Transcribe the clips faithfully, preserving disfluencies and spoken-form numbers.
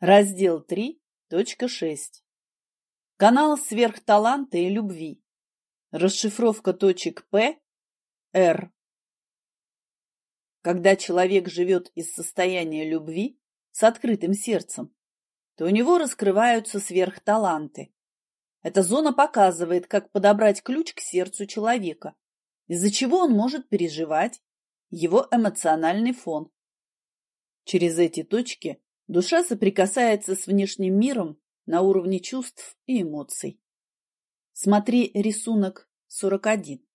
Раздел три точка шесть. Канал сверхталанта и любви. Расшифровка точек П, Р. Когда человек живет из состояния любви с открытым сердцем, то у него раскрываются сверхталанты. Эта зона показывает, как подобрать ключ к сердцу человека, из-за чего он может переживать, его эмоциональный фон. Через эти точки душа соприкасается с внешним миром на уровне чувств и эмоций. Смотри рисунок сорок один.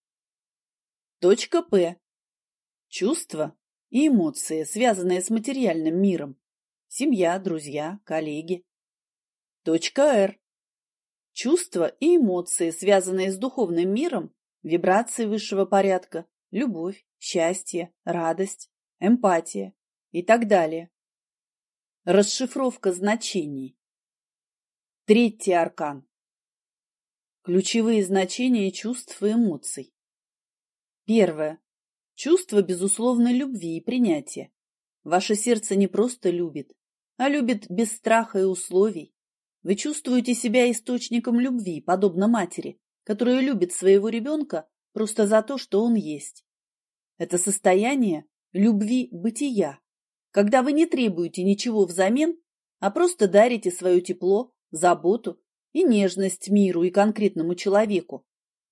Точка П. Чувства и эмоции, связанные с материальным миром. Семья, друзья, коллеги. Точка Р. Чувства и эмоции, связанные с духовным миром, вибрации высшего порядка, любовь, счастье, радость, эмпатия и так далее. Расшифровка значений. Третий аркан. Ключевые значения чувств и эмоций. Первое. Чувство безусловной любви и принятия. Ваше сердце не просто любит, а любит без страха и условий. Вы чувствуете себя источником любви, подобно матери, которая любит своего ребенка просто за то, что он есть. Это состояние любви бытия, когда вы не требуете ничего взамен, а просто дарите свое тепло, заботу и нежность миру и конкретному человеку.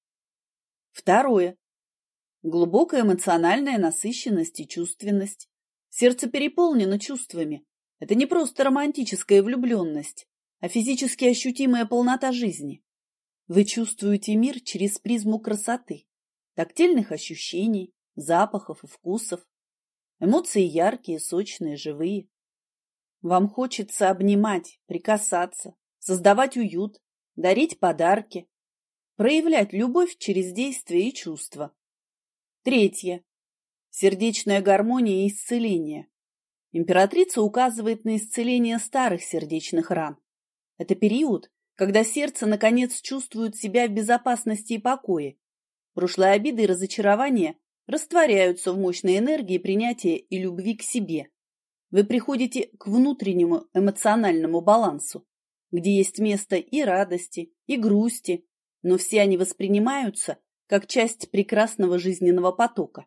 Второе. Глубокая эмоциональная насыщенность и чувственность. Сердце переполнено чувствами. Это не просто романтическая влюбленность, а физически ощутимая полнота жизни. Вы чувствуете мир через призму красоты, тактильных ощущений, запахов и вкусов. Эмоции яркие, сочные, живые. Вам хочется обнимать, прикасаться, создавать уют, дарить подарки, проявлять любовь через действия и чувства. Третье. Сердечная гармония и исцеление. Императрица указывает на исцеление старых сердечных ран. Это период, когда сердце наконец чувствует себя в безопасности и покое. Прошлые обиды и разочарования растворяются в мощной энергии принятия и любви к себе. Вы приходите к внутреннему эмоциональному балансу, где есть место и радости, и грусти, но все они воспринимаются как часть прекрасного жизненного потока.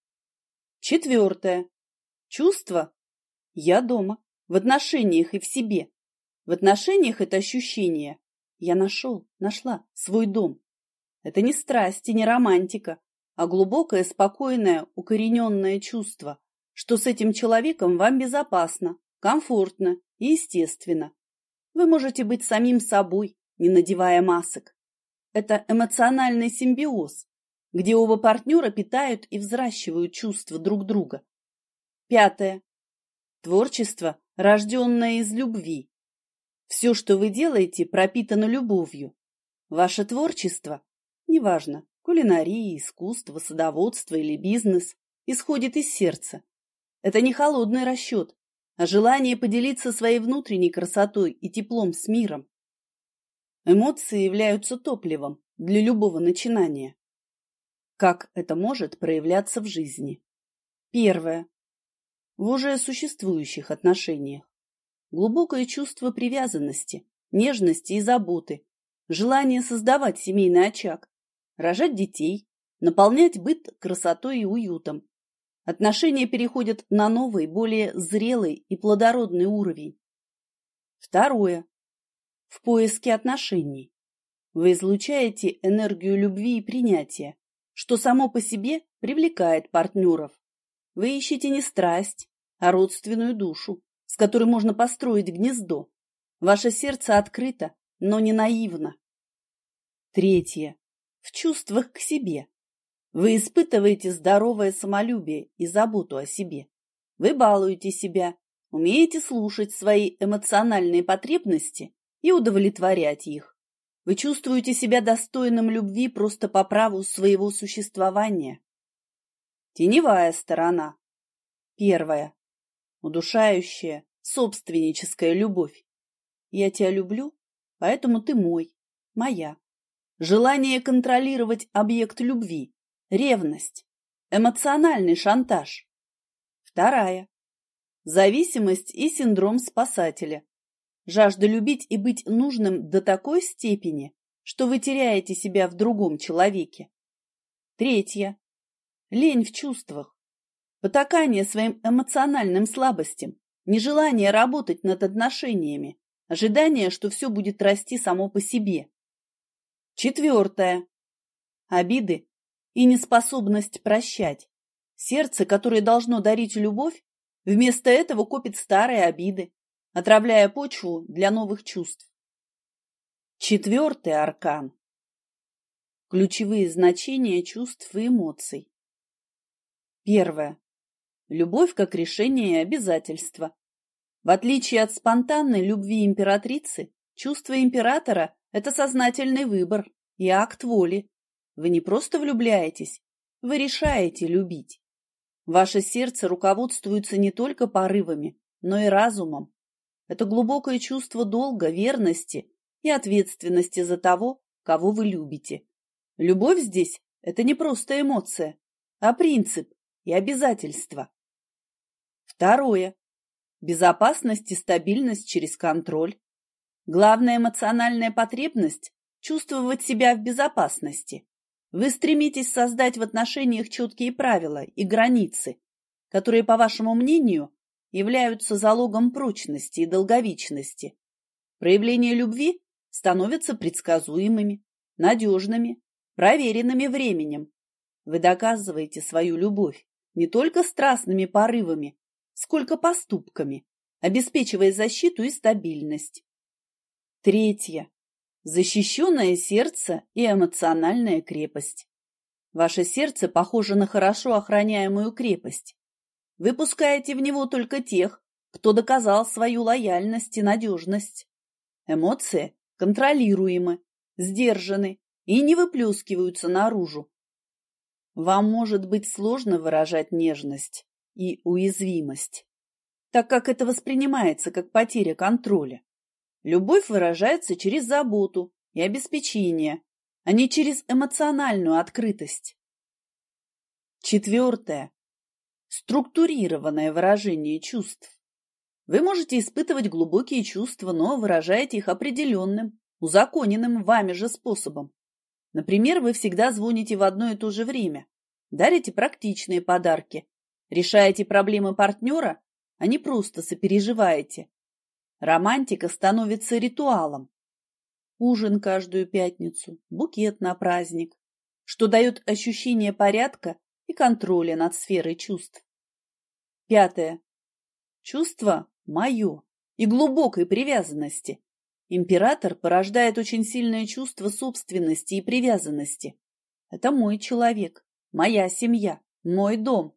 Четвертое. Чувство «я дома» в отношениях и в себе. В отношениях это ощущение «я нашел, нашла свой дом». Это не страсть и не романтика, а глубокое, спокойное, укорененное чувство, что с этим человеком вам безопасно, комфортно и естественно. Вы можете быть самим собой, не надевая масок. Это эмоциональный симбиоз, где оба партнера питают и взращивают чувства друг друга. Пятое. Творчество, рожденное из любви. Все, что вы делаете, пропитано любовью. Ваше творчество, неважно, кулинария, искусство, садоводство или бизнес, исходит из сердца. Это не холодный расчет, а желание поделиться своей внутренней красотой и теплом с миром. Эмоции являются топливом для любого начинания. Как это может проявляться в жизни? Первое. В уже существующих отношениях. Глубокое чувство привязанности, нежности и заботы, желание создавать семейный очаг, рожать детей, наполнять быт красотой и уютом. Отношения переходят на новый, более зрелый и плодородный уровень. Второе. В поиске отношений. Вы излучаете энергию любви и принятия, что само по себе привлекает партнеров. Вы ищете не страсть, а родственную душу, с которой можно построить гнездо. Ваше сердце открыто, но не наивно. Третье. В чувствах к себе. Вы испытываете здоровое самолюбие и заботу о себе. Вы балуете себя, умеете слушать свои эмоциональные потребности и удовлетворять их. Вы чувствуете себя достойным любви просто по праву своего существования. Теневая сторона. Первая. Удушающая, собственническая любовь. Я тебя люблю, поэтому ты мой, моя. Желание контролировать объект любви. Ревность. Эмоциональный шантаж. Вторая. зависимость и синдром спасателя. Жажда любить и быть нужным до такой степени, что вы теряете себя в другом человеке. Третье. Лень в чувствах. Потакание своим эмоциональным слабостям, нежелание работать над отношениями, ожидание, что все будет расти само по себе. Четвертое. Обиды и неспособность прощать. Сердце, которое должно дарить любовь, вместо этого копит старые обиды, отравляя почву для новых чувств. Четвертый аркан. Ключевые значения чувств и эмоций. Первое. Любовь как решение и обязательство. В отличие от спонтанной любви императрицы, чувство императора – это сознательный выбор и акт воли. Вы не просто влюбляетесь, вы решаете любить. Ваше сердце руководствуется не только порывами, но и разумом. Это глубокое чувство долга, верности и ответственности за того, кого вы любите. Любовь здесь – это не просто эмоция, а принцип и обязательство. Второе. Безопасность и стабильность через контроль. Главная эмоциональная потребность – чувствовать себя в безопасности. Вы стремитесь создать в отношениях четкие правила и границы, которые, по вашему мнению, являются залогом прочности и долговечности. Проявления любви становятся предсказуемыми, надежными, проверенными временем. Вы доказываете свою любовь не только страстными порывами, сколько поступками, обеспечивая защиту и стабильность. Третье. Защищенное сердце и эмоциональная крепость. Ваше сердце похоже на хорошо охраняемую крепость. Вы пускаете в него только тех, кто доказал свою лояльность и надежность. Эмоции контролируемы, сдержаны и не выплескиваются наружу. Вам может быть сложно выражать нежность и уязвимость, так как это воспринимается как потеря контроля. Любовь выражается через заботу и обеспечение, а не через эмоциональную открытость. Четвертое. Структурированное выражение чувств. Вы можете испытывать глубокие чувства, но выражаете их определенным, узаконенным вами же способом. Например, вы всегда звоните в одно и то же время, дарите практичные подарки, решаете проблемы партнера, а не просто сопереживаете. Романтика становится ритуалом. Ужин каждую пятницу, букет на праздник, что дает ощущение порядка и контроля над сферой чувств. Пятое. Чувство мое и глубокой привязанности. Император порождает очень сильное чувство собственности и привязанности. Это мой человек, моя семья, мой дом.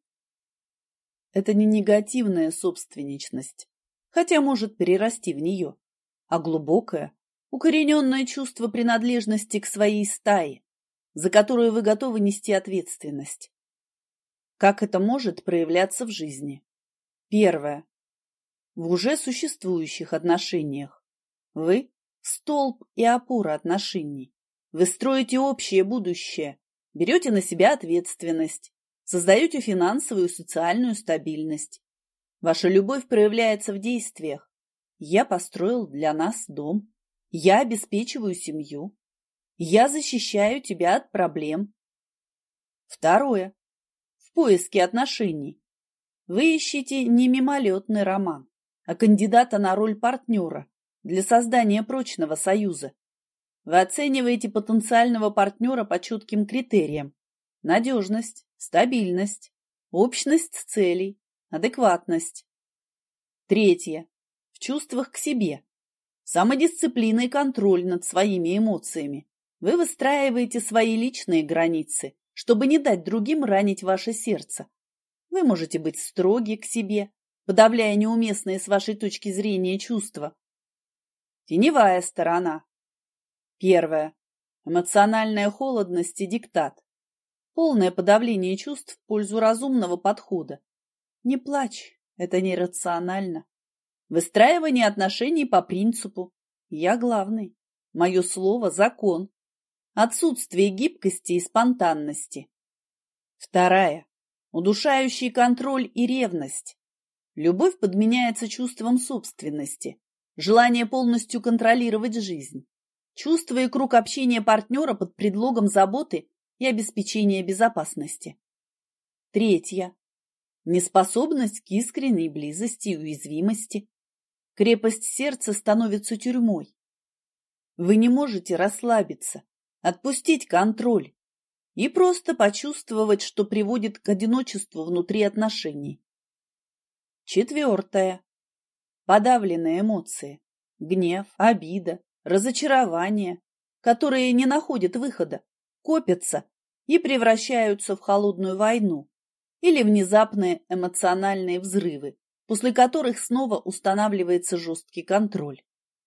Это не негативная собственничность, хотя может перерасти в нее, а глубокое, укорененное чувство принадлежности к своей стае, за которую вы готовы нести ответственность. Как это может проявляться в жизни? Первое. В уже существующих отношениях. Вы – столб и опора отношений. Вы строите общее будущее, берете на себя ответственность, создаете финансовую и социальную стабильность. Ваша любовь проявляется в действиях. Я построил для нас дом. Я обеспечиваю семью. Я защищаю тебя от проблем. Второе. В поиске отношений. Вы ищете не мимолетный роман, а кандидата на роль партнера для создания прочного союза. Вы оцениваете потенциального партнера по четким критериям: надежность, стабильность, общность целей, адекватность. Третье. В чувствах к себе. Самодисциплина и контроль над своими эмоциями. Вы выстраиваете свои личные границы, чтобы не дать другим ранить ваше сердце. Вы можете быть строги к себе, подавляя неуместные с вашей точки зрения чувства. Теневая сторона. Первое. Эмоциональная холодность и диктат. Полное подавление чувств в пользу разумного подхода. Не плачь, это нерационально. Выстраивание отношений по принципу «я главный», «мое слово – закон», отсутствие гибкости и спонтанности. Вторая. Удушающий контроль и ревность. Любовь подменяется чувством собственности, желание полностью контролировать жизнь, чувство и круг общения партнера под предлогом заботы и обеспечения безопасности. Третье. Неспособность к искренней близости и уязвимости. Крепость сердца становится тюрьмой. Вы не можете расслабиться, отпустить контроль и просто почувствовать, что приводит к одиночеству внутри отношений. Четвертое. Подавленные эмоции, гнев, обида, разочарование, которые не находят выхода, копятся и превращаются в холодную войну или внезапные эмоциональные взрывы, после которых снова устанавливается жесткий контроль.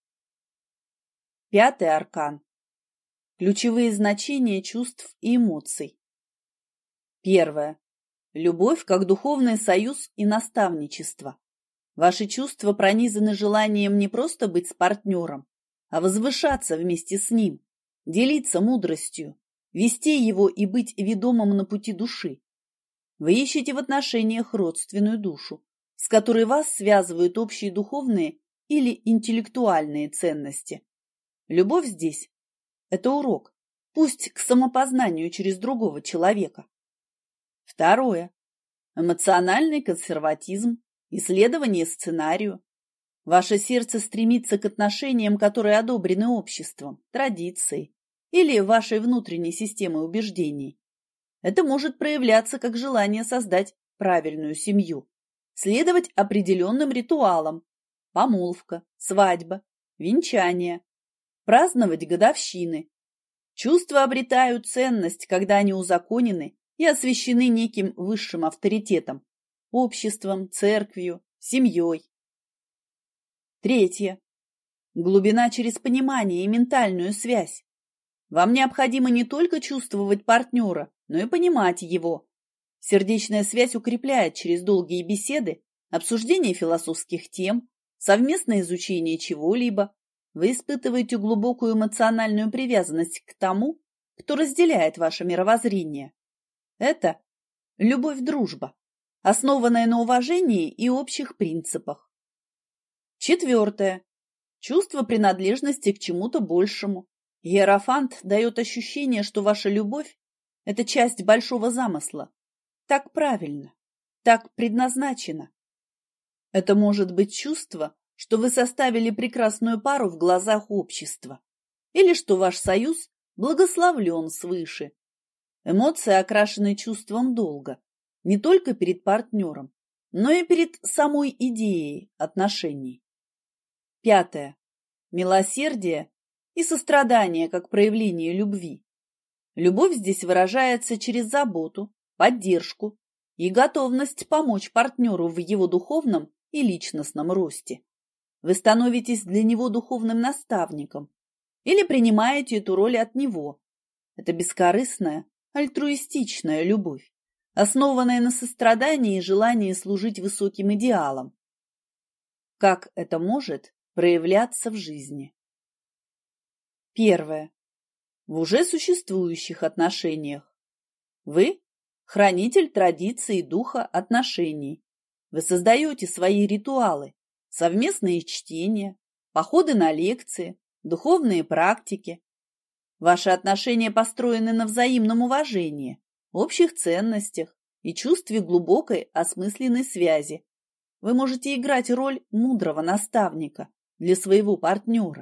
Пятый аркан. Ключевые значения чувств и эмоций. Первое. Любовь как духовный союз и наставничество. Ваши чувства пронизаны желанием не просто быть с партнером, а возвышаться вместе с ним, делиться мудростью, вести его и быть ведомым на пути души. Вы ищете в отношениях родственную душу, с которой вас связывают общие духовные или интеллектуальные ценности. Любовь здесь – это урок, пусть к самопознанию через другого человека. Второе. Эмоциональный консерватизм, исследование сценарию. Ваше сердце стремится к отношениям, которые одобрены обществом, традицией или вашей внутренней системой убеждений. Это может проявляться как желание создать правильную семью, следовать определенным ритуалам – помолвка, свадьба, венчание, праздновать годовщины. Чувства обретают ценность, когда они узаконены и освящены неким высшим авторитетом – обществом, церковью, семьей. Третье. Глубина через понимание и ментальную связь. Вам необходимо не только чувствовать партнера, но и понимать его. Сердечная связь укрепляет через долгие беседы, обсуждение философских тем, совместное изучение чего-либо. Вы испытываете глубокую эмоциональную привязанность к тому, кто разделяет ваше мировоззрение. Это любовь-дружба, основанная на уважении и общих принципах. Четвертое. Чувство принадлежности к чему-то большему. Иерофант дает ощущение, что ваша любовь – это часть большого замысла. Так правильно, так предназначено. Это может быть чувство, что вы составили прекрасную пару в глазах общества, или что ваш союз благословлен свыше. Эмоции окрашены чувством долга, не только перед партнером, но и перед самой идеей отношений. Пятое. Милосердие и сострадание как проявление любви. Любовь здесь выражается через заботу, поддержку и готовность помочь партнеру в его духовном и личностном росте. Вы становитесь для него духовным наставником или принимаете эту роль от него. Это бескорыстная, альтруистичная любовь, основанная на сострадании и желании служить высоким идеалам. Как это может проявляться в жизни? Первое. В уже существующих отношениях. Вы – хранитель традиций и духа отношений. Вы создаете свои ритуалы, совместные чтения, походы на лекции, духовные практики. Ваши отношения построены на взаимном уважении, общих ценностях и чувстве глубокой осмысленной связи. Вы можете играть роль мудрого наставника для своего партнера.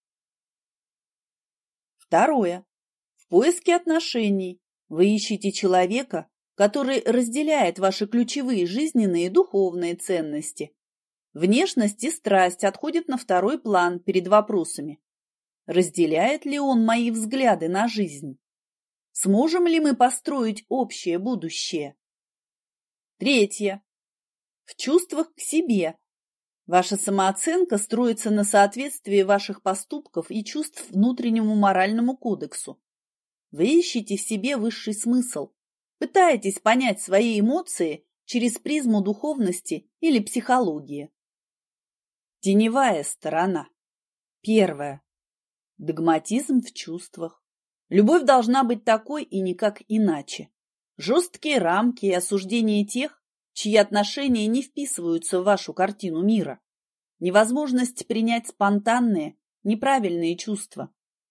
Второе. В поиске отношений вы ищете человека, который разделяет ваши ключевые жизненные и духовные ценности. Внешность и страсть отходят на второй план перед вопросами. Разделяет ли он мои взгляды на жизнь? Сможем ли мы построить общее будущее? Третье. В чувствах к себе. Ваша самооценка строится на соответствии ваших поступков и чувств внутреннему моральному кодексу. Вы ищете в себе высший смысл, пытаетесь понять свои эмоции через призму духовности или психологии. Теневая сторона. Первое. Догматизм в чувствах. Любовь должна быть такой и никак иначе. Жесткие рамки и осуждение тех, чьи отношения не вписываются в вашу картину мира. Невозможность принять спонтанные, неправильные чувства.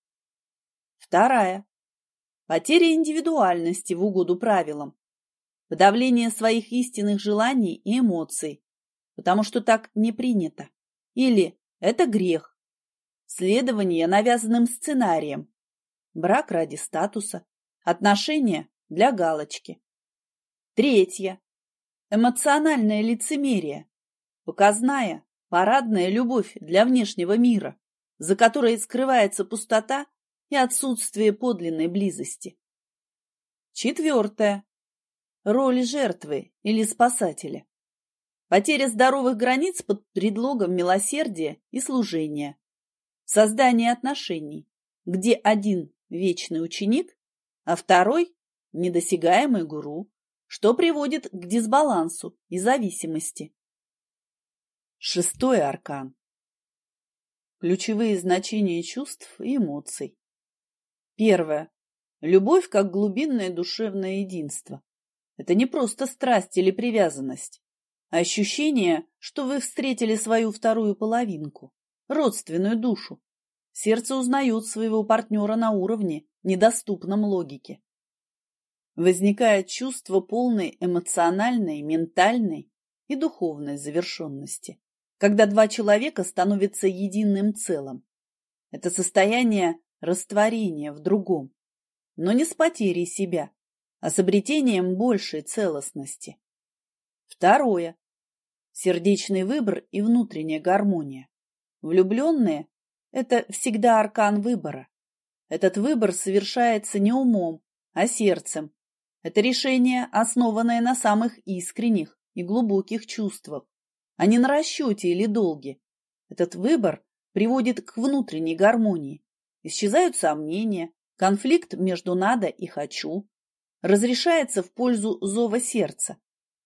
Вторая. Потеря индивидуальности в угоду правилам. Подавление своих истинных желаний и эмоций, потому что так не принято. Или это грех. Следование навязанным сценариям. Брак ради статуса. Отношения для галочки. Третье. Эмоциональное лицемерие. Показная, парадная любовь для внешнего мира, за которой скрывается пустота и отсутствие подлинной близости. Четвертое. Роль жертвы или спасателя. Потеря здоровых границ под предлогом милосердия и служения. Создание отношений, где один вечный ученик, а второй – недосягаемый гуру, что приводит к дисбалансу и зависимости. Шестой аркан. Ключевые значения чувств и эмоций. Первое. Любовь как глубинное душевное единство. Это не просто страсть или привязанность, а ощущение, что вы встретили свою вторую половинку, родственную душу. Сердце узнает своего партнера на уровне, недоступном логике. Возникает чувство полной эмоциональной, ментальной и духовной завершенности, когда два человека становятся единым целым. Это состояние растворения в другом, но не с потерей себя, а с обретением большей целостности. Второе. Сердечный выбор и внутренняя гармония. Влюбленные – это всегда аркан выбора. Этот выбор совершается не умом, а сердцем. Это решение, основанное на самых искренних и глубоких чувствах, а не на расчете или долге. Этот выбор приводит к внутренней гармонии. Исчезают сомнения, конфликт между «надо» и «хочу», разрешается в пользу зова сердца.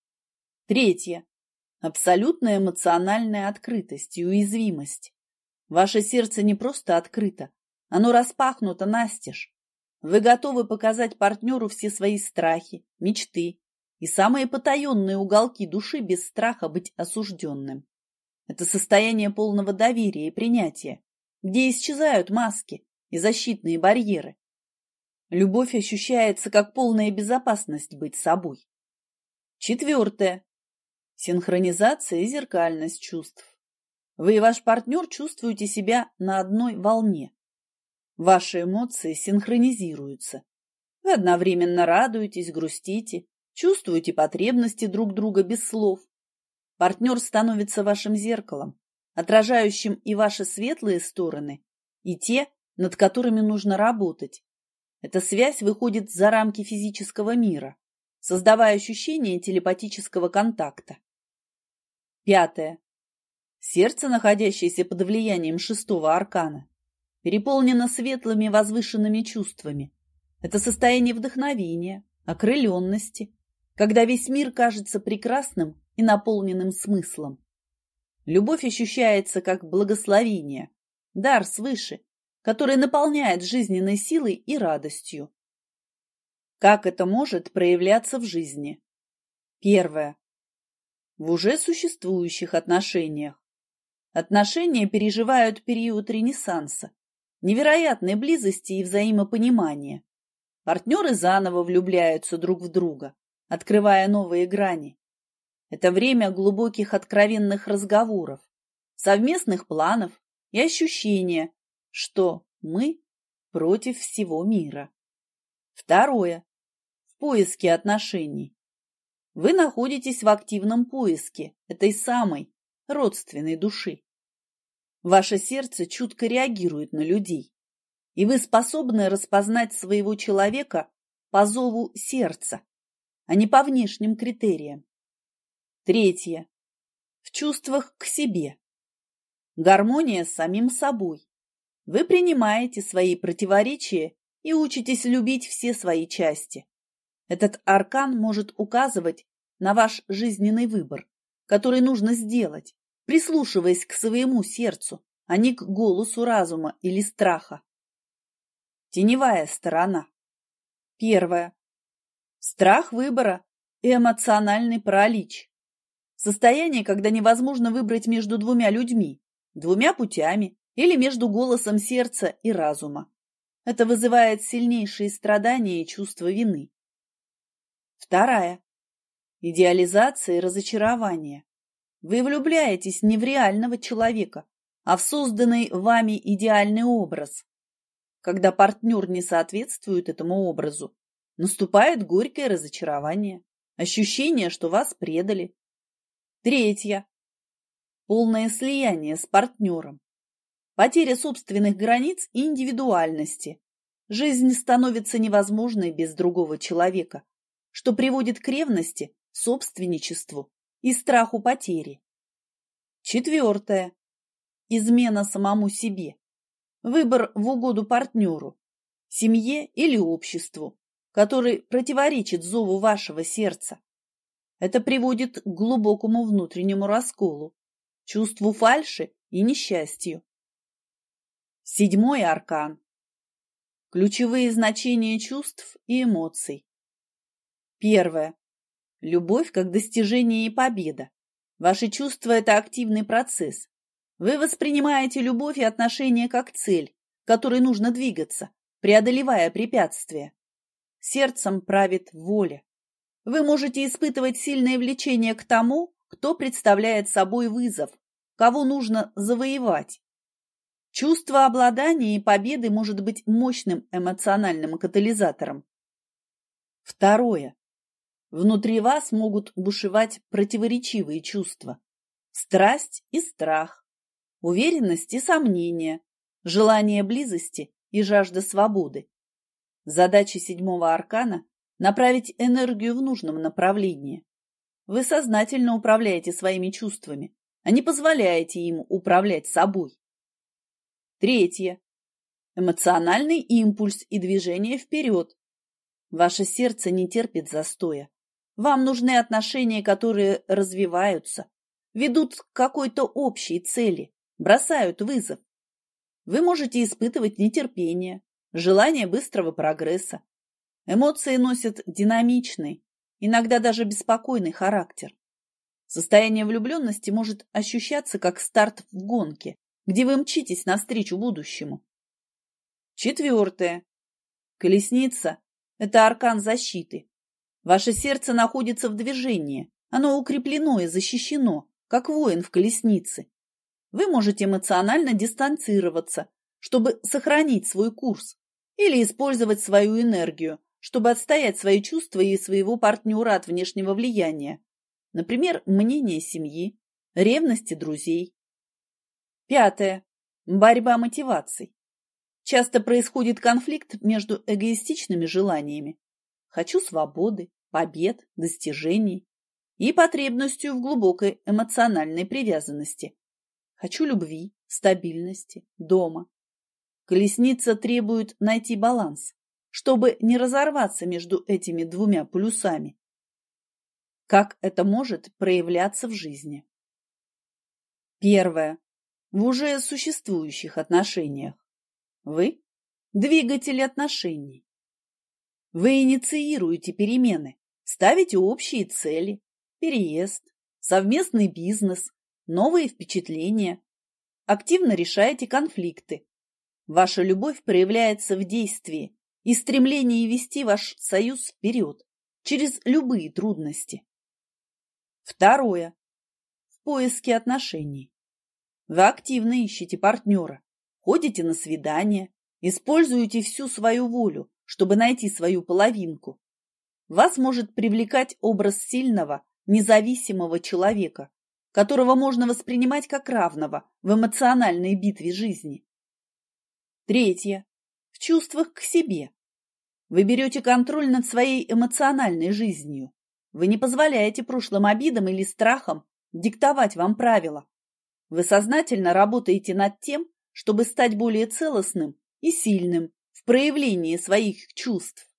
Третье. Абсолютная эмоциональная открытость и уязвимость. Ваше сердце не просто открыто, оно распахнуто настежь. Вы готовы показать партнеру все свои страхи, мечты и самые потаенные уголки души без страха быть осужденным. Это состояние полного доверия и принятия, где исчезают маски и защитные барьеры. Любовь ощущается как полная безопасность быть собой. Четвертое. Синхронизация и зеркальность чувств. Вы и ваш партнер чувствуете себя на одной волне. Ваши эмоции синхронизируются. Вы одновременно радуетесь, грустите, чувствуете потребности друг друга без слов. Партнер становится вашим зеркалом, отражающим и ваши светлые стороны, и те, над которыми нужно работать. Эта связь выходит за рамки физического мира, создавая ощущение телепатического контакта. Пятое. Сердце, находящееся под влиянием шестого аркана, переполнено светлыми возвышенными чувствами. Это состояние вдохновения, окрыленности, когда весь мир кажется прекрасным и наполненным смыслом. Любовь ощущается как благословение, дар свыше, который наполняет жизненной силой и радостью. Как это может проявляться в жизни? Первое. В уже существующих отношениях. Отношения переживают период ренессанса, невероятной близости и взаимопонимания. Партнеры заново влюбляются друг в друга, открывая новые грани. Это время глубоких откровенных разговоров, совместных планов и ощущения, что мы против всего мира. Второе. В поиске отношений. Вы находитесь в активном поиске этой самой родственной души. Ваше сердце чутко реагирует на людей, и вы способны распознать своего человека по зову сердца, а не по внешним критериям. Третье. В чувствах к себе. Гармония с самим собой. Вы принимаете свои противоречия и учитесь любить все свои части. Этот аркан может указывать на ваш жизненный выбор, который нужно сделать, прислушиваясь к своему сердцу, а не к голосу разума или страха. Теневая сторона. Первое. Страх выбора и эмоциональный паралич. Состояние, когда невозможно выбрать между двумя людьми, двумя путями или между голосом сердца и разума. Это вызывает сильнейшие страдания и чувство вины. Вторая. Идеализация и разочарование. Вы влюбляетесь не в реального человека, а в созданный вами идеальный образ. Когда партнер не соответствует этому образу, наступает горькое разочарование, ощущение, что вас предали. Третья. Полное слияние с партнером. Потеря собственных границ и индивидуальности. Жизнь становится невозможной без другого человека, что приводит к ревности, собственничеству и страху потери. Четвертое. Измена самому себе. Выбор в угоду партнеру, семье или обществу, который противоречит зову вашего сердца. Это приводит к глубокому внутреннему расколу, чувству фальши и несчастью. Седьмой аркан. Ключевые значения чувств и эмоций. Первое. Любовь как достижение и победа. Ваши чувства – это активный процесс. Вы воспринимаете любовь и отношения как цель, к которой нужно двигаться, преодолевая препятствия. Сердцем правит воля. Вы можете испытывать сильное влечение к тому, кто представляет собой вызов, кого нужно завоевать. Чувство обладания и победы может быть мощным эмоциональным катализатором. Второе. Внутри вас могут бушевать противоречивые чувства. Страсть и страх, уверенность и сомнение, желание близости и жажда свободы. Задача седьмого аркана – направить энергию в нужном направлении. Вы сознательно управляете своими чувствами, а не позволяете им управлять собой. Третье. Эмоциональный импульс и движение вперед. Ваше сердце не терпит застоя. Вам нужны отношения, которые развиваются, ведут к какой-то общей цели, бросают вызов. Вы можете испытывать нетерпение, желание быстрого прогресса. Эмоции носят динамичный, иногда даже беспокойный характер. Состояние влюбленности может ощущаться как старт в гонке, где вы мчитесь навстречу будущему. Четвертое. Колесница – это аркан защиты. Ваше сердце находится в движении, оно укреплено и защищено, как воин в колеснице. Вы можете эмоционально дистанцироваться, чтобы сохранить свой курс, или использовать свою энергию, чтобы отстоять свои чувства и своего партнера от внешнего влияния, например, мнение семьи, ревности друзей. Пятое. Борьба мотиваций. Часто происходит конфликт между эгоистичными желаниями «хочу свободы», побед, достижений и потребностью в глубокой эмоциональной привязанности «хочу любви, стабильности, дома». Колесница требует найти баланс, чтобы не разорваться между этими двумя полюсами. Как это может проявляться в жизни? Первое. В уже существующих отношениях. Вы – двигатель отношений. Вы инициируете перемены, ставите общие цели, переезд, совместный бизнес, новые впечатления, активно решаете конфликты. Ваша любовь проявляется в действии и стремлении вести ваш союз вперед, через любые трудности. Второе. В поиске отношений. Вы активно ищете партнера, ходите на свидания, используете всю свою волю, чтобы найти свою половинку. Вас может привлекать образ сильного, независимого человека, которого можно воспринимать как равного в эмоциональной битве жизни. Третье. В чувствах к себе. Вы берете контроль над своей эмоциональной жизнью. Вы не позволяете прошлым обидам или страхам диктовать вам правила. Вы сознательно работаете над тем, чтобы стать более целостным и сильным в проявлении своих чувств.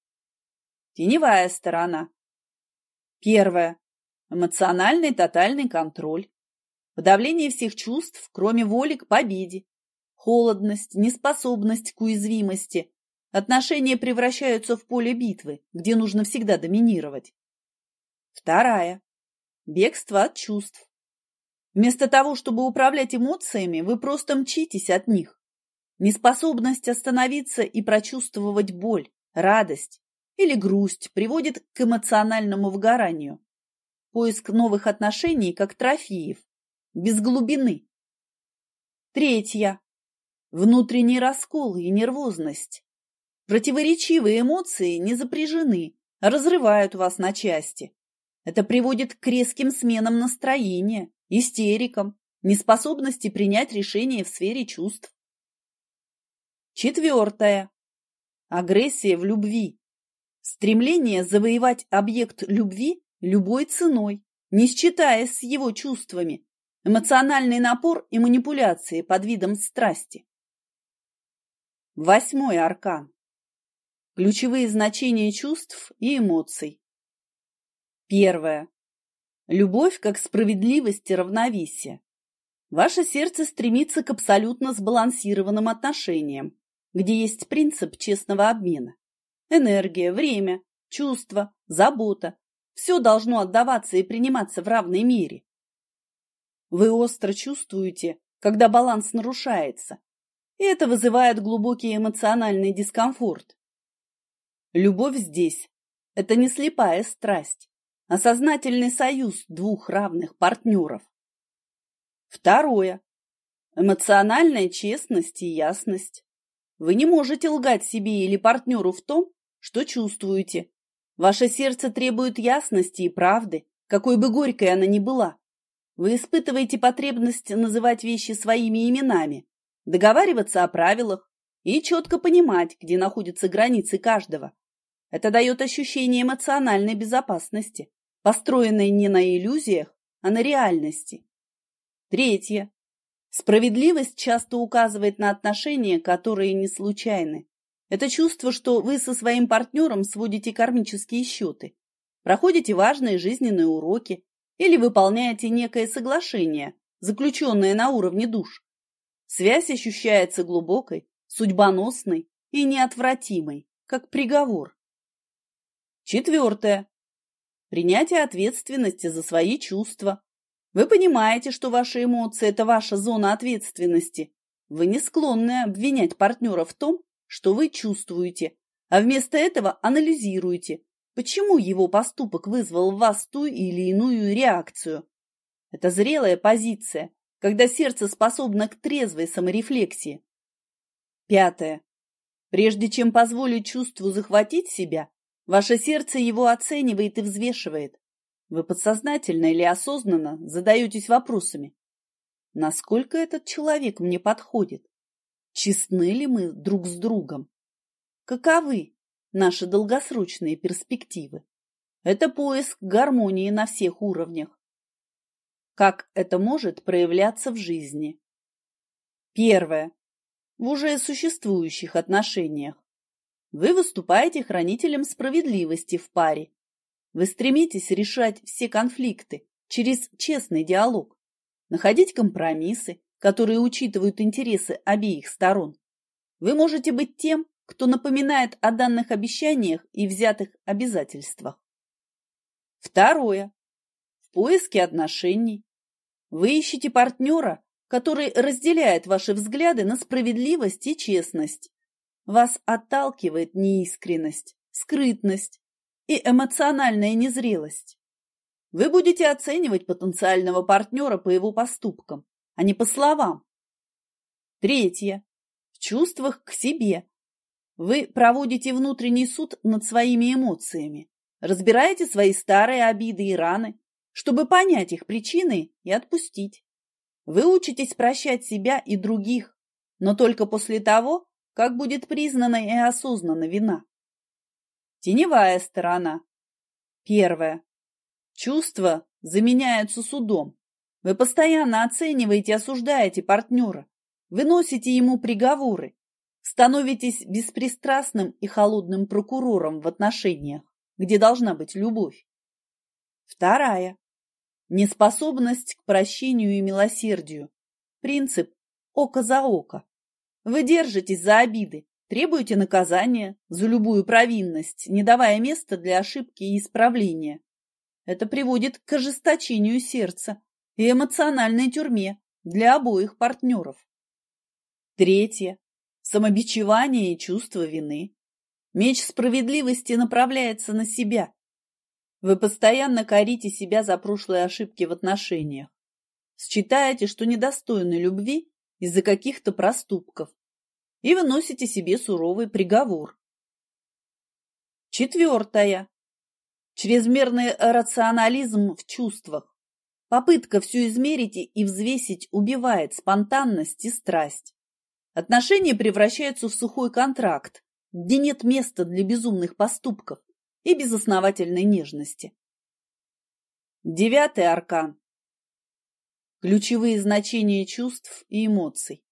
Теневая сторона. Первое. Эмоциональный тотальный контроль. Подавление всех чувств, кроме воли к победе. Холодность, неспособность к уязвимости. Отношения превращаются в поле битвы, где нужно всегда доминировать. Вторая. бегство от чувств. Вместо того, чтобы управлять эмоциями, вы просто мчитесь от них. Неспособность остановиться и прочувствовать боль, радость или грусть приводит к эмоциональному выгоранию. Поиск новых отношений как трофеев, без глубины. Третье. Внутренний раскол и нервозность. Противоречивые эмоции не запряжены, а разрывают вас на части. Это приводит к резким сменам настроения, истерикам, неспособности принять решения в сфере чувств. Четвертое. Агрессия в любви. Стремление завоевать объект любви любой ценой, не считаясь с его чувствами, эмоциональный напор и манипуляции под видом страсти. Восьмой аркан. Ключевые значения чувств и эмоций. Первое. Любовь как справедливость и равновесие. Ваше сердце стремится к абсолютно сбалансированным отношениям, где есть принцип честного обмена. Энергия, время, чувства, забота – все должно отдаваться и приниматься в равной мере. Вы остро чувствуете, когда баланс нарушается, и это вызывает глубокий эмоциональный дискомфорт. Любовь здесь – это не слепая страсть, а сознательный союз двух равных партнеров. Второе. Эмоциональная честность и ясность. Вы не можете лгать себе или партнеру в том, что чувствуете. Ваше сердце требует ясности и правды, какой бы горькой она ни была. Вы испытываете потребность называть вещи своими именами, договариваться о правилах и четко понимать, где находятся границы каждого. Это дает ощущение эмоциональной безопасности, построенной не на иллюзиях, а на реальности. Третье. Справедливость часто указывает на отношения, которые не случайны. Это чувство, что вы со своим партнером сводите кармические счеты, проходите важные жизненные уроки или выполняете некое соглашение, заключенное на уровне душ. Связь ощущается глубокой, судьбоносной и неотвратимой, как приговор. Четвертое. Принятие ответственности за свои чувства. Вы понимаете, что ваши эмоции – это ваша зона ответственности. Вы не склонны обвинять партнера в том, что вы чувствуете, а вместо этого анализируете, почему его поступок вызвал в вас ту или иную реакцию. Это зрелая позиция, когда сердце способно к трезвой саморефлексии. Пятое. Прежде чем позволить чувству захватить себя, ваше сердце его оценивает и взвешивает. Вы подсознательно или осознанно задаетесь вопросами. Насколько этот человек мне подходит? Честны ли мы друг с другом? Каковы наши долгосрочные перспективы? Это поиск гармонии на всех уровнях. Как это может проявляться в жизни? Первое. В уже существующих отношениях. Вы выступаете хранителем справедливости в паре. Вы стремитесь решать все конфликты через честный диалог, находить компромиссы, которые учитывают интересы обеих сторон. Вы можете быть тем, кто напоминает о данных обещаниях и взятых обязательствах. Второе. В поиске отношений. Вы ищете партнера, который разделяет ваши взгляды на справедливость и честность. Вас отталкивает неискренность, скрытность и эмоциональная незрелость. Вы будете оценивать потенциального партнера по его поступкам, а не по словам. Третье. В чувствах к себе. Вы проводите внутренний суд над своими эмоциями, разбираете свои старые обиды и раны, чтобы понять их причины и отпустить. Вы учитесь прощать себя и других, но только после того, как будет признана и осознана вина. Теневая сторона. Первое. Чувства заменяются судом. Вы постоянно оцениваете и осуждаете партнера, выносите ему приговоры, становитесь беспристрастным и холодным прокурором в отношениях, где должна быть любовь. Вторая. Неспособность к прощению и милосердию. Принцип око за око. Вы держитесь за обиды, требуете наказания за любую провинность, не давая места для ошибки и исправления. Это приводит к ожесточению сердца и эмоциональной тюрьме для обоих партнеров. Третье. Самобичевание и чувство вины. Меч справедливости направляется на себя. Вы постоянно корите себя за прошлые ошибки в отношениях. Считаете, что недостойны любви из-за каких-то проступков и выносите себе суровый приговор. Четвертое. Чрезмерный рационализм в чувствах. Попытка все измерить и взвесить убивает спонтанность и страсть. Отношения превращаются в сухой контракт, где нет места для безумных поступков и безосновательной нежности. Девятый аркан. Ключевые значения чувств и эмоций.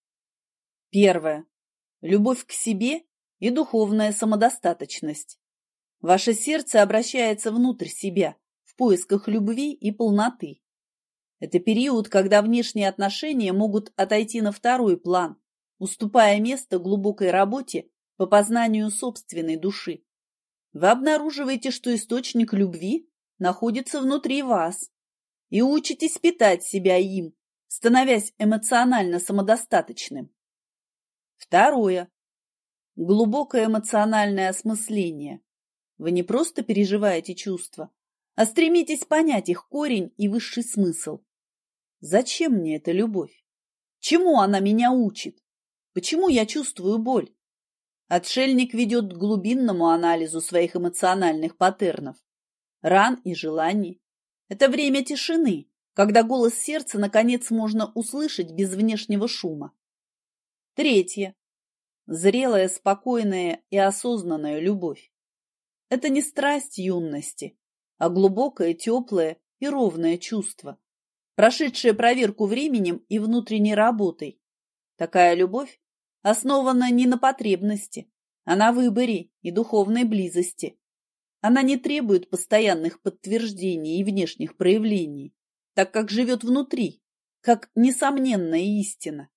Первое. Любовь к себе и духовная самодостаточность. Ваше сердце обращается внутрь себя в поисках любви и полноты. Это период, когда внешние отношения могут отойти на второй план, уступая место глубокой работе по познанию собственной души. Вы обнаруживаете, что источник любви находится внутри вас, и учитесь питать себя им, становясь эмоционально самодостаточным. Второе. Глубокое эмоциональное осмысление. Вы не просто переживаете чувства, а стремитесь понять их корень и высший смысл. Зачем мне эта любовь? Чему она меня учит? Почему я чувствую боль? Отшельник ведет к глубинному анализу своих эмоциональных паттернов, ран и желаний. Это время тишины, когда голос сердца наконец можно услышать без внешнего шума. Третье. Зрелая, спокойная и осознанная любовь. Это не страсть юности, а глубокое, теплое и ровное чувство, прошедшее проверку временем и внутренней работой. Такая любовь основана не на потребности, а на выборе и духовной близости. Она не требует постоянных подтверждений и внешних проявлений, так как живет внутри, как несомненная истина.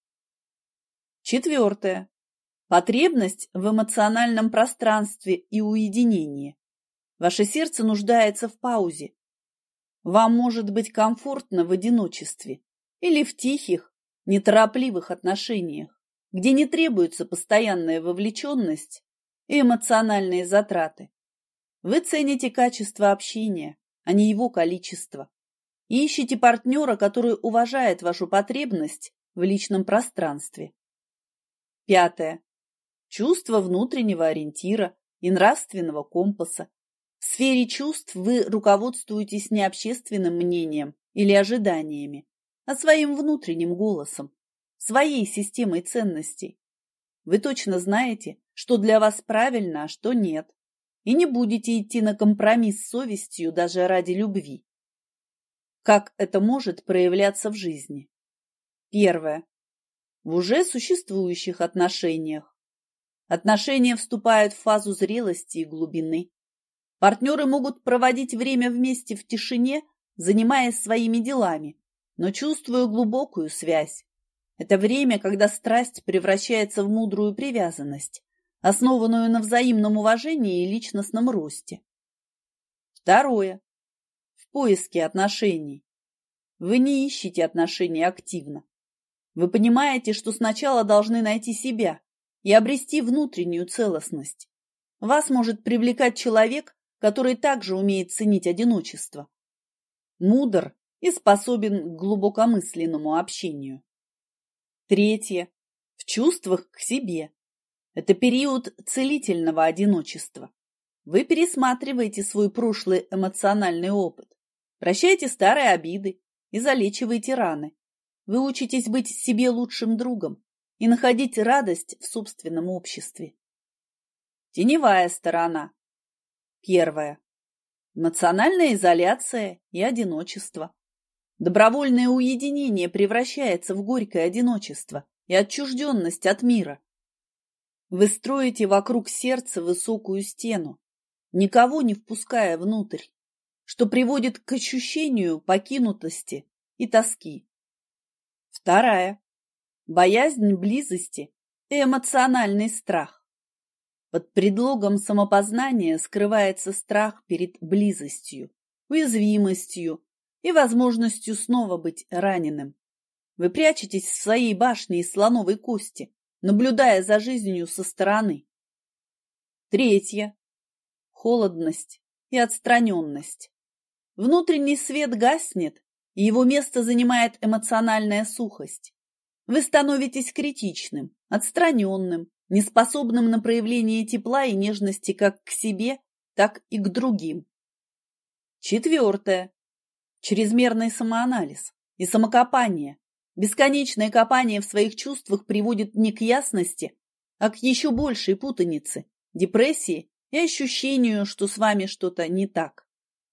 Четвертое. Потребность в эмоциональном пространстве и уединении. Ваше сердце нуждается в паузе. Вам может быть комфортно в одиночестве или в тихих, неторопливых отношениях, где не требуется постоянная вовлеченность и эмоциональные затраты. Вы цените качество общения, а не его количество, и ищете партнера, который уважает вашу потребность в личном пространстве. Пятое. Чувство внутреннего ориентира и нравственного компаса. В сфере чувств вы руководствуетесь не общественным мнением или ожиданиями, а своим внутренним голосом, своей системой ценностей. Вы точно знаете, что для вас правильно, а что нет, и не будете идти на компромисс с совестью даже ради любви. Как это может проявляться в жизни? Первое. В уже существующих отношениях. Отношения вступают в фазу зрелости и глубины. Партнеры могут проводить время вместе в тишине, занимаясь своими делами, но чувствуя глубокую связь. Это время, когда страсть превращается в мудрую привязанность, основанную на взаимном уважении и личностном росте. Второе. В поиске отношений. Вы не ищете отношений активно. Вы понимаете, что сначала должны найти себя и обрести внутреннюю целостность. Вас может привлекать человек, который также умеет ценить одиночество. Мудр и способен к глубокомысленному общению. Третье. В чувствах к себе. Это период целительного одиночества. Вы пересматриваете свой прошлый эмоциональный опыт, прощаете старые обиды и залечиваете раны. Вы учитесь быть себе лучшим другом и находить радость в собственном обществе. Теневая сторона. Первое. Эмоциональная изоляция и одиночество. Добровольное уединение превращается в горькое одиночество и отчужденность от мира. Вы строите вокруг сердца высокую стену, никого не впуская внутрь, что приводит к ощущению покинутости и тоски. Вторая. Боязнь близости и эмоциональный страх. Под предлогом самопознания скрывается страх перед близостью, уязвимостью и возможностью снова быть раненым. Вы прячетесь в своей башне из слоновой кости, наблюдая за жизнью со стороны. Третье. Холодность и отстраненность. Внутренний свет гаснет, и его место занимает эмоциональная сухость. Вы становитесь критичным, отстраненным, неспособным на проявление тепла и нежности как к себе, так и к другим. Четвертое. Чрезмерный самоанализ и самокопание. Бесконечное копание в своих чувствах приводит не к ясности, а к еще большей путанице, депрессии и ощущению, что с вами что-то не так.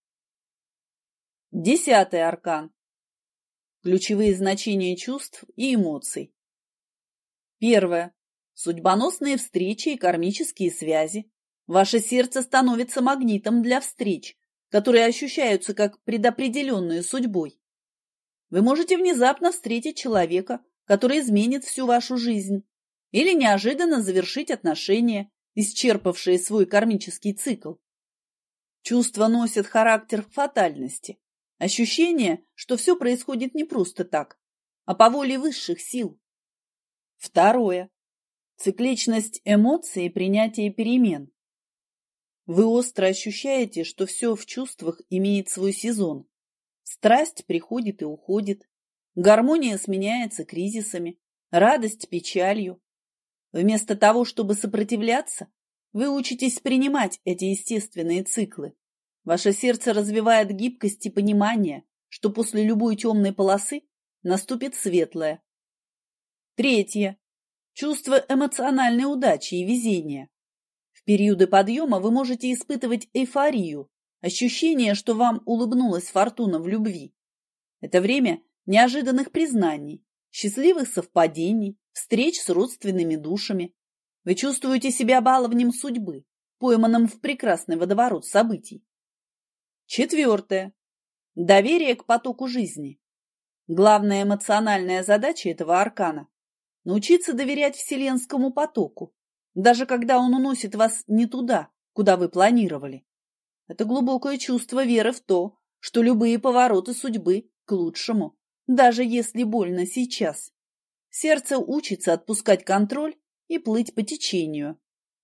Десятый аркан. Ключевые значения чувств и эмоций. Первое. Судьбоносные встречи и кармические связи. Ваше сердце становится магнитом для встреч, которые ощущаются как предопределенные судьбой. Вы можете внезапно встретить человека, который изменит всю вашу жизнь, или неожиданно завершить отношения, исчерпавшие свой кармический цикл. Чувства носят характер фатальности. Ощущение, что все происходит не просто так, а по воле высших сил. Второе. Цикличность эмоций и принятие перемен. Вы остро ощущаете, что все в чувствах имеет свой сезон. Страсть приходит и уходит, гармония сменяется кризисами, радость печалью. Вместо того, чтобы сопротивляться, вы учитесь принимать эти естественные циклы. Ваше сердце развивает гибкость и понимание, что после любой темной полосы наступит светлая. Третье. Чувство эмоциональной удачи и везения. В периоды подъема вы можете испытывать эйфорию, ощущение, что вам улыбнулась фортуна в любви. Это время неожиданных признаний, счастливых совпадений, встреч с родственными душами. Вы чувствуете себя баловнем судьбы, пойманным в прекрасный водоворот событий. Четвертое. Доверие к потоку жизни. Главная эмоциональная задача этого аркана – научиться доверять вселенскому потоку, даже когда он уносит вас не туда, куда вы планировали. Это глубокое чувство веры в то, что любые повороты судьбы к лучшему, даже если больно сейчас. Сердце учится отпускать контроль и плыть по течению.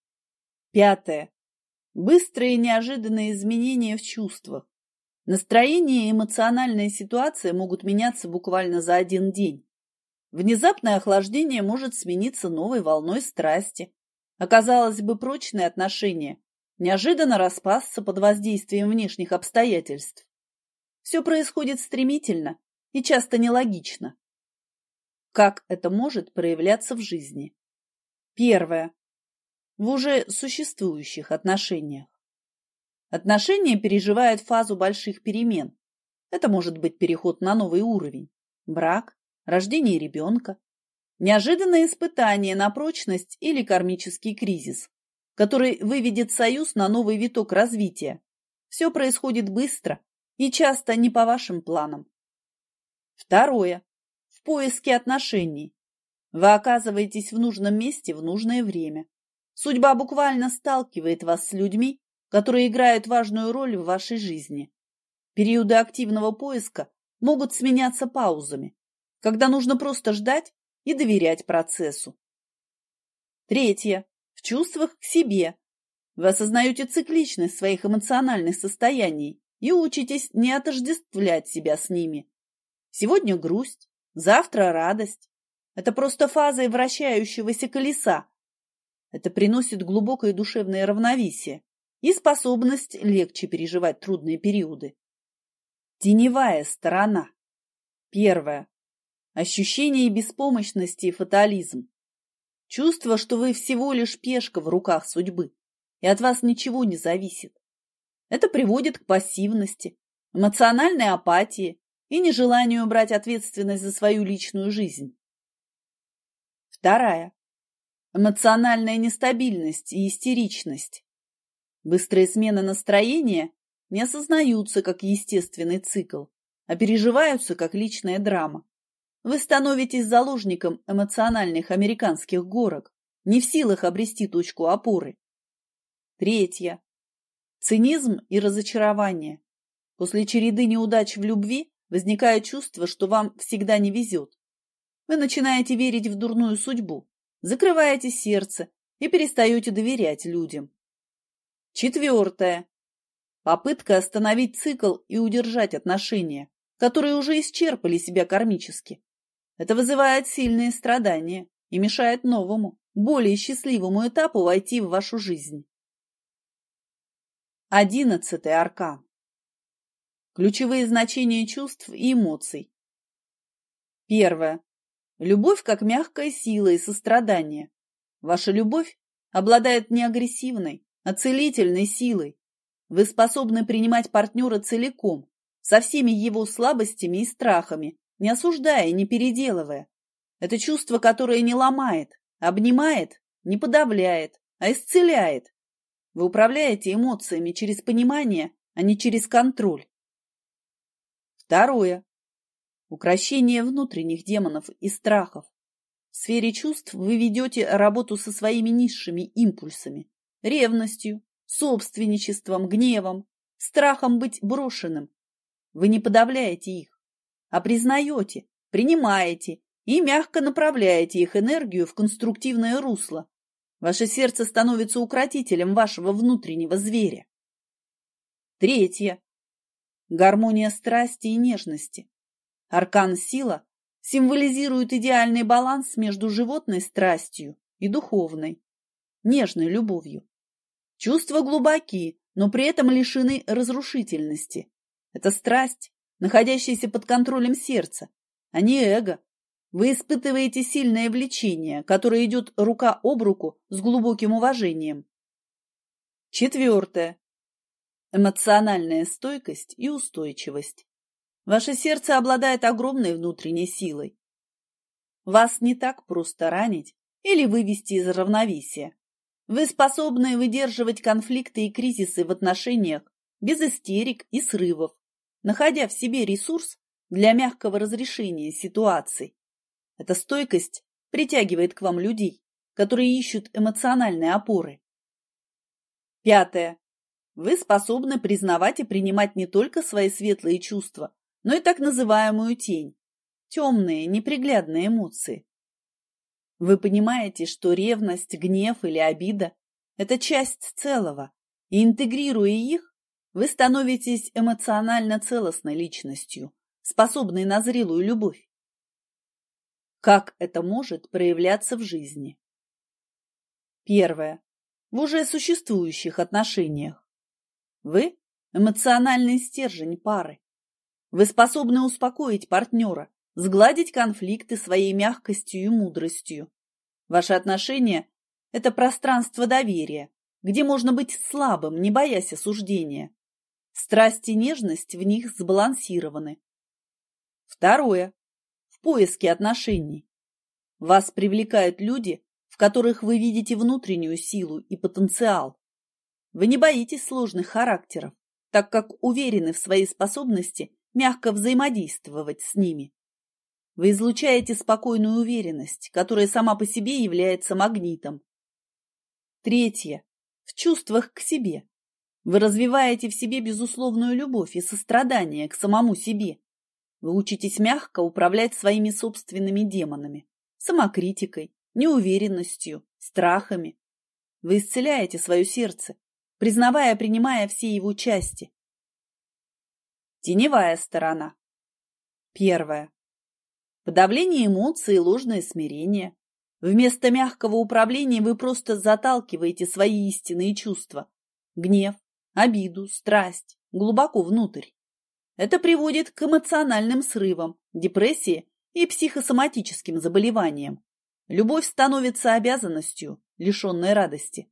Пятое. Быстрые и неожиданные изменения в чувствах. Настроение и эмоциональная ситуация могут меняться буквально за один день. Внезапное охлаждение может смениться новой волной страсти. Оказалось бы, прочные отношения неожиданно распасться под воздействием внешних обстоятельств. Все происходит стремительно и часто нелогично. Как это может проявляться в жизни? Первое. В уже существующих отношениях. Отношения переживают фазу больших перемен. Это может быть переход на новый уровень, брак, рождение ребенка, неожиданное испытание на прочность или кармический кризис, который выведет союз на новый виток развития. Все происходит быстро и часто не по вашим планам. Второе. В поиске отношений. Вы оказываетесь в нужном месте в нужное время. Судьба буквально сталкивает вас с людьми, которые играют важную роль в вашей жизни. Периоды активного поиска могут сменяться паузами, когда нужно просто ждать и доверять процессу. Третье. В чувствах к себе. Вы осознаете цикличность своих эмоциональных состояний и учитесь не отождествлять себя с ними. Сегодня грусть, завтра радость. Это просто фаза вращающегося колеса. Это приносит глубокое душевное равновесие и способность легче переживать трудные периоды. Теневая сторона. Первое. Ощущение беспомощности и фатализм. Чувство, что вы всего лишь пешка в руках судьбы, и от вас ничего не зависит. Это приводит к пассивности, эмоциональной апатии и нежеланию брать ответственность за свою личную жизнь. Вторая. Эмоциональная нестабильность и истеричность. Быстрые смены настроения не осознаются как естественный цикл, а переживаются как личная драма. Вы становитесь заложником эмоциональных американских горок, не в силах обрести точку опоры. Третье. Цинизм и разочарование. После череды неудач в любви возникает чувство, что вам всегда не везет. Вы начинаете верить в дурную судьбу, закрываете сердце и перестаете доверять людям. Четвертое. Попытка остановить цикл и удержать отношения, которые уже исчерпали себя кармически. Это вызывает сильные страдания и мешает новому, более счастливому этапу войти в вашу жизнь. Одиннадцатый аркан. Ключевые значения чувств и эмоций. Первое. Любовь как мягкая сила и сострадание. Ваша любовь обладает не агрессивной, а целительной силой. Вы способны принимать партнера целиком, со всеми его слабостями и страхами, не осуждая и не переделывая. Это чувство, которое не ломает, обнимает, не подавляет, а исцеляет. Вы управляете эмоциями через понимание, а не через контроль. Второе. Укрощение внутренних демонов и страхов. В сфере чувств вы ведете работу со своими низшими импульсами, ревностью, собственничеством, гневом, страхом быть брошенным. Вы не подавляете их, а признаете, принимаете и мягко направляете их энергию в конструктивное русло. Ваше сердце становится укротителем вашего внутреннего зверя. Третье. Гармония страсти и нежности. Аркан сила символизирует идеальный баланс между животной страстью и духовной, нежной любовью. Чувства глубоки, но при этом лишены разрушительности. Это страсть, находящаяся под контролем сердца, а не эго. Вы испытываете сильное влечение, которое идет рука об руку с глубоким уважением. Четвертое. Эмоциональная стойкость и устойчивость. Ваше сердце обладает огромной внутренней силой. Вас не так просто ранить или вывести из равновесия. Вы способны выдерживать конфликты и кризисы в отношениях без истерик и срывов, находя в себе ресурс для мягкого разрешения ситуаций. Эта стойкость притягивает к вам людей, которые ищут эмоциональные опоры. Пятое. Вы способны признавать и принимать не только свои светлые чувства, но и так называемую тень, темные, неприглядные эмоции. Вы понимаете, что ревность, гнев или обида – это часть целого, и интегрируя их, вы становитесь эмоционально целостной личностью, способной на зрелую любовь. Как это может проявляться в жизни? Первое. В уже существующих отношениях. Вы – эмоциональный стержень пары. Вы способны успокоить партнера, сгладить конфликты своей мягкостью и мудростью. Ваши отношения – это пространство доверия, где можно быть слабым, не боясь осуждения. Страсть и нежность в них сбалансированы. Второе. В поиске отношений. Вас привлекают люди, в которых вы видите внутреннюю силу и потенциал. Вы не боитесь сложных характеров, так как уверены в своей способности мягко взаимодействовать с ними. Вы излучаете спокойную уверенность, которая сама по себе является магнитом. Третье. В чувствах к себе. Вы развиваете в себе безусловную любовь и сострадание к самому себе. Вы учитесь мягко управлять своими собственными демонами, самокритикой, неуверенностью, страхами. Вы исцеляете свое сердце, признавая и принимая все его части. Теневая сторона. Первое. Подавление эмоций и ложное смирение. Вместо мягкого управления вы просто заталкиваете свои истинные чувства. Гнев, обиду, страсть глубоко внутрь. Это приводит к эмоциональным срывам, депрессии и психосоматическим заболеваниям. Любовь становится обязанностью, лишенной радости.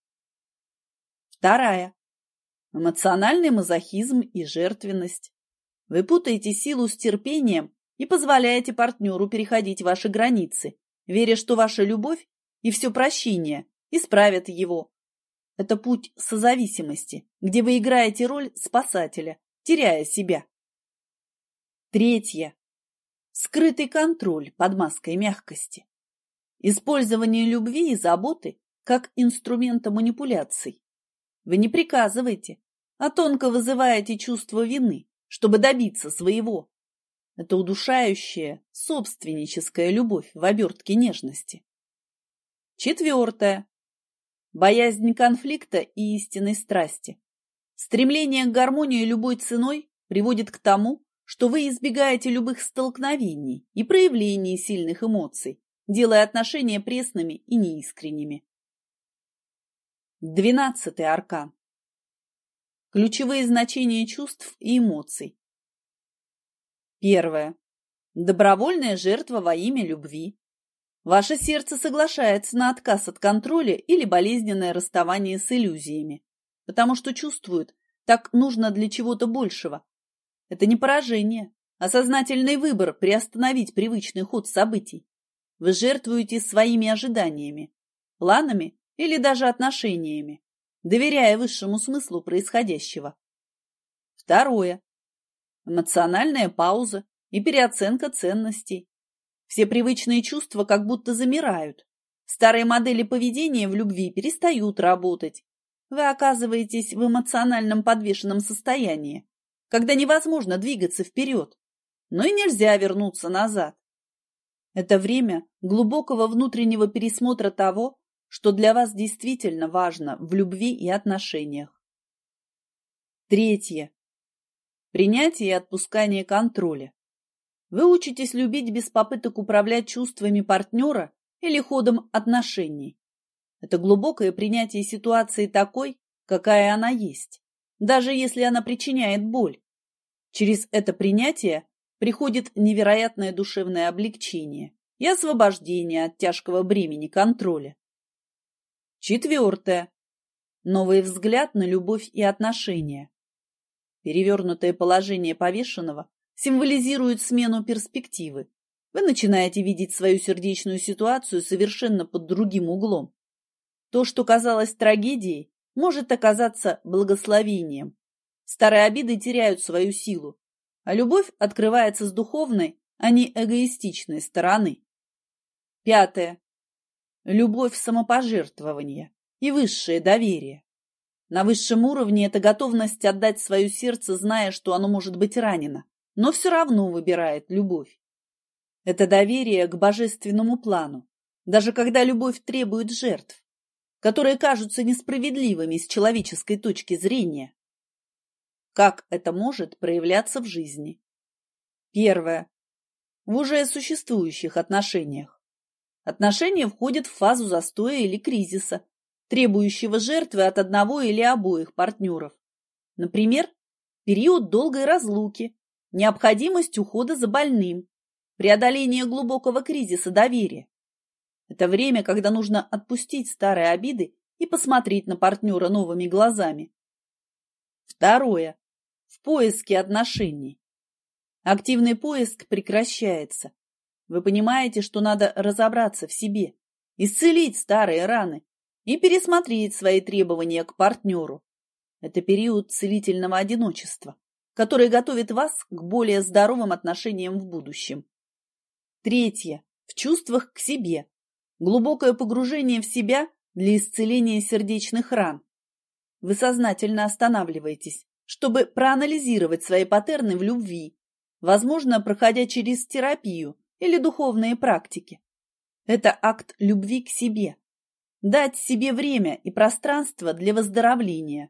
Вторая. Эмоциональный мазохизм и жертвенность. Вы путаете силу с терпением и позволяете партнеру переходить ваши границы, веря, что ваша любовь и все прощение исправят его. Это путь созависимости, где вы играете роль спасателя, теряя себя. Третье. Скрытый контроль под маской мягкости. Использование любви и заботы как инструмента манипуляций. Вы не приказываете, а тонко вызываете чувство вины, чтобы добиться своего. Это удушающая, собственническая любовь в обертке нежности. Четвертое. Боязнь конфликта и истинной страсти. Стремление к гармонии любой ценой приводит к тому, что вы избегаете любых столкновений и проявлений сильных эмоций, делая отношения пресными и неискренними. Двенадцатый аркан. Ключевые значения чувств и эмоций. Первое. Добровольная жертва во имя любви. Ваше сердце соглашается на отказ от контроля или болезненное расставание с иллюзиями, потому что чувствует, так нужно для чего-то большего. Это не поражение, а сознательный выбор приостановить привычный ход событий. Вы жертвуете своими ожиданиями, планами или даже отношениями, доверяя высшему смыслу происходящего. Второе. Эмоциональная пауза и переоценка ценностей. Все привычные чувства как будто замирают. Старые модели поведения в любви перестают работать. Вы оказываетесь в эмоциональном подвешенном состоянии, когда невозможно двигаться вперед, но и нельзя вернуться назад. Это время глубокого внутреннего пересмотра того, что для вас действительно важно в любви и отношениях. Третье. Принятие и отпускание контроля. Вы учитесь любить без попыток управлять чувствами партнера или ходом отношений. Это глубокое принятие ситуации такой, какая она есть, даже если она причиняет боль. Через это принятие приходит невероятное душевное облегчение и освобождение от тяжкого бремени контроля. Четвертое. Новый взгляд на любовь и отношения. Перевернутое положение повешенного символизирует смену перспективы. Вы начинаете видеть свою сердечную ситуацию совершенно под другим углом. То, что казалось трагедией, может оказаться благословением. Старые обиды теряют свою силу, а любовь открывается с духовной, а не эгоистичной стороны. Пятое. Любовь самопожертвования и высшее доверие. На высшем уровне это готовность отдать свое сердце, зная, что оно может быть ранено, но все равно выбирает любовь. Это доверие к божественному плану, даже когда любовь требует жертв, которые кажутся несправедливыми с человеческой точки зрения. Как это может проявляться в жизни? Первое. В уже существующих отношениях. Отношения входят в фазу застоя или кризиса, требующего жертвы от одного или обоих партнеров. Например, период долгой разлуки, необходимость ухода за больным, преодоление глубокого кризиса доверия. Это время, когда нужно отпустить старые обиды и посмотреть на партнера новыми глазами. Второе. В поиске отношений. Активный поиск прекращается. Вы понимаете, что надо разобраться в себе, исцелить старые раны и пересмотреть свои требования к партнеру. Это период целительного одиночества, который готовит вас к более здоровым отношениям в будущем. Третье. В чувствах к себе. Глубокое погружение в себя для исцеления сердечных ран. Вы сознательно останавливаетесь, чтобы проанализировать свои паттерны в любви, возможно, проходя через терапию или духовные практики. Это акт любви к себе. Дать себе время и пространство для выздоровления.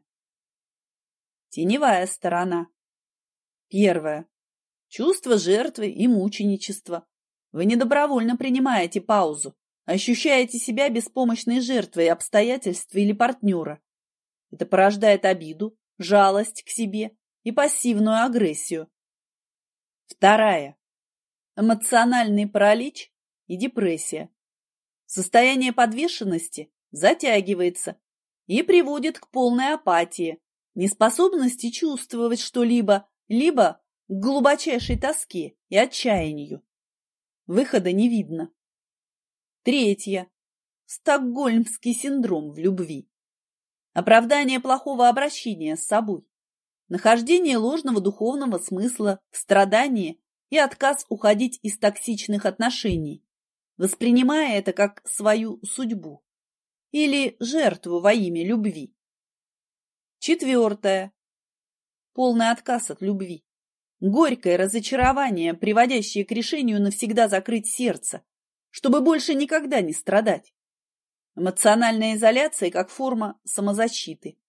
Теневая сторона. Первое. Чувство жертвы и мученичества. Вы недобровольно принимаете паузу, ощущаете себя беспомощной жертвой обстоятельств или партнера. Это порождает обиду, жалость к себе и пассивную агрессию. Вторая. Эмоциональный паралич и депрессия. Состояние подвешенности затягивается и приводит к полной апатии, неспособности чувствовать что-либо, либо к глубочайшей тоске и отчаянию. Выхода не видно. Третье. Стокгольмский синдром в любви. Оправдание плохого обращения с собой. Нахождение ложного духовного смысла в страдании и отказ уходить из токсичных отношений, воспринимая это как свою судьбу или жертву во имя любви. Четвертое. полный отказ от любви. Горькое разочарование, приводящее к решению навсегда закрыть сердце, чтобы больше никогда не страдать. Эмоциональная изоляция как форма самозащиты.